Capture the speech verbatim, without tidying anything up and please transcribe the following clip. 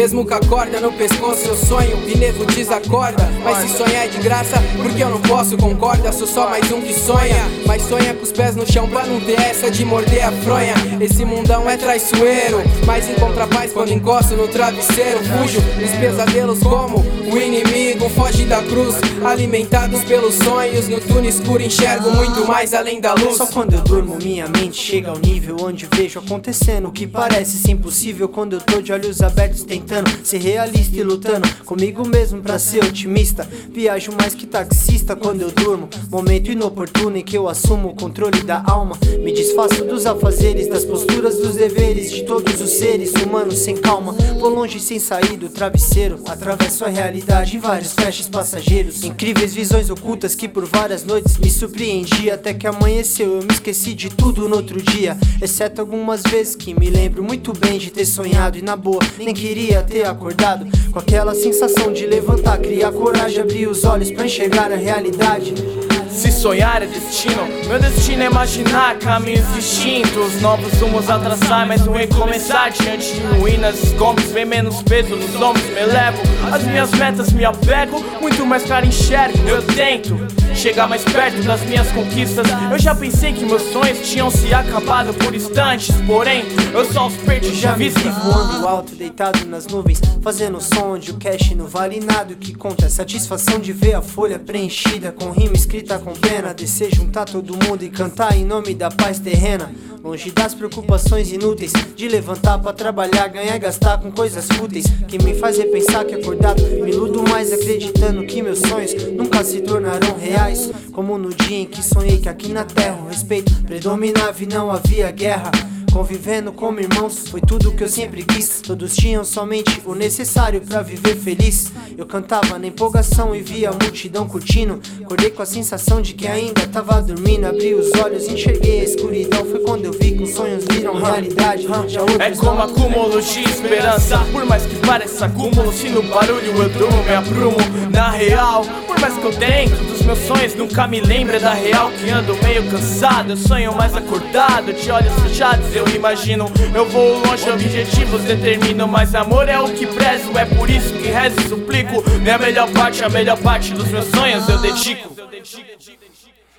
mesmo com a corda no pescoço eu sonho e nego desacorda. Mas se sonhar é de graça, porque eu não posso, concorda? Sou só mais um que sonha, mas sonha com os pés no chão pra não ter essa de morder a fronha. Esse mundão é traiçoeiro, mas encontra paz quando encosto no travesseiro. Fujo dos pesadelos como o inimigo foge da cruz. Alimentados pelos sonhos, no túnel escuro enxergo muito mais além da luz. Só quando eu durmo minha mente chega ao nível onde vejo acontecendo o que parece ser impossível. Quando eu tô de olhos abertos tentando ser realista e lutando comigo mesmo pra ser otimista. Viajo mais que taxista quando eu durmo, momento inoportuno em que eu assumo o controle da alma. Me desfaço dos afazeres, das posturas, dos deveres de todos os seres humanos sem calma. Vou longe sem sair do travesseiro, atravesso a realidade em vários flashes passageiros. Incríveis visões ocultas que por várias noites me surpreendi. Até que amanheceu, eu me esqueci de tudo no outro dia, exceto algumas vezes que me lembro muito bem de ter sonhado. E na boa, nem queria ter acordado com aquela sensação de levantar, criar coragem, abrir os olhos pra enxergar a realidade. Se sonhar é destino, meu destino é imaginar caminhos distintos, novos rumos a traçar, mas um recomeçar. Diante de ruínas, escombros, vem menos peso nos ombros, me elevo. As minhas metas me apego, muito mais claro enxergo. Eu tento chegar mais perto das minhas conquistas. Eu já pensei que meus sonhos tinham se acabado por instantes, porém, eu só os perdi já vi voando alto, deitado nas nuvens, fazendo som onde o cash não vale nada. O que conta é a satisfação de ver a folha preenchida com rima escrita com pena, descer, juntar todo mundo e cantar em nome da paz terrena. Longe das preocupações inúteis de levantar pra trabalhar, ganhar e gastar com coisas fúteis, que me faz repensar que acordado me iludo mais, acreditando que meus sonhos nunca se tornarão reais. Como no dia em que sonhei que aqui na terra o respeito predominava e não havia guerra. Convivendo como irmãos foi tudo que eu sempre quis. Todos tinham somente o necessário pra viver feliz. Eu cantava na empolgação e via a multidão curtindo. Acordei com a sensação de que ainda tava dormindo. Abri os olhos e enxerguei a escuridão. Foi quando eu vi que os sonhos viram realidade. É como acúmulo de esperança, por mais que pareça acúmulo. Se no barulho eu durmo, me aprumo. Na real, por mais que eu tento, dos meus sonhos nunca me lembro da real. Que ando meio cansado, eu sonho mais acordado, de olhos fechados eu imagino. Eu vou longe, objetivos determino, mas amor é o que prezo. É por isso que rezo e suplico. Minha melhor parte, a melhor parte dos meus sonhos eu dedico.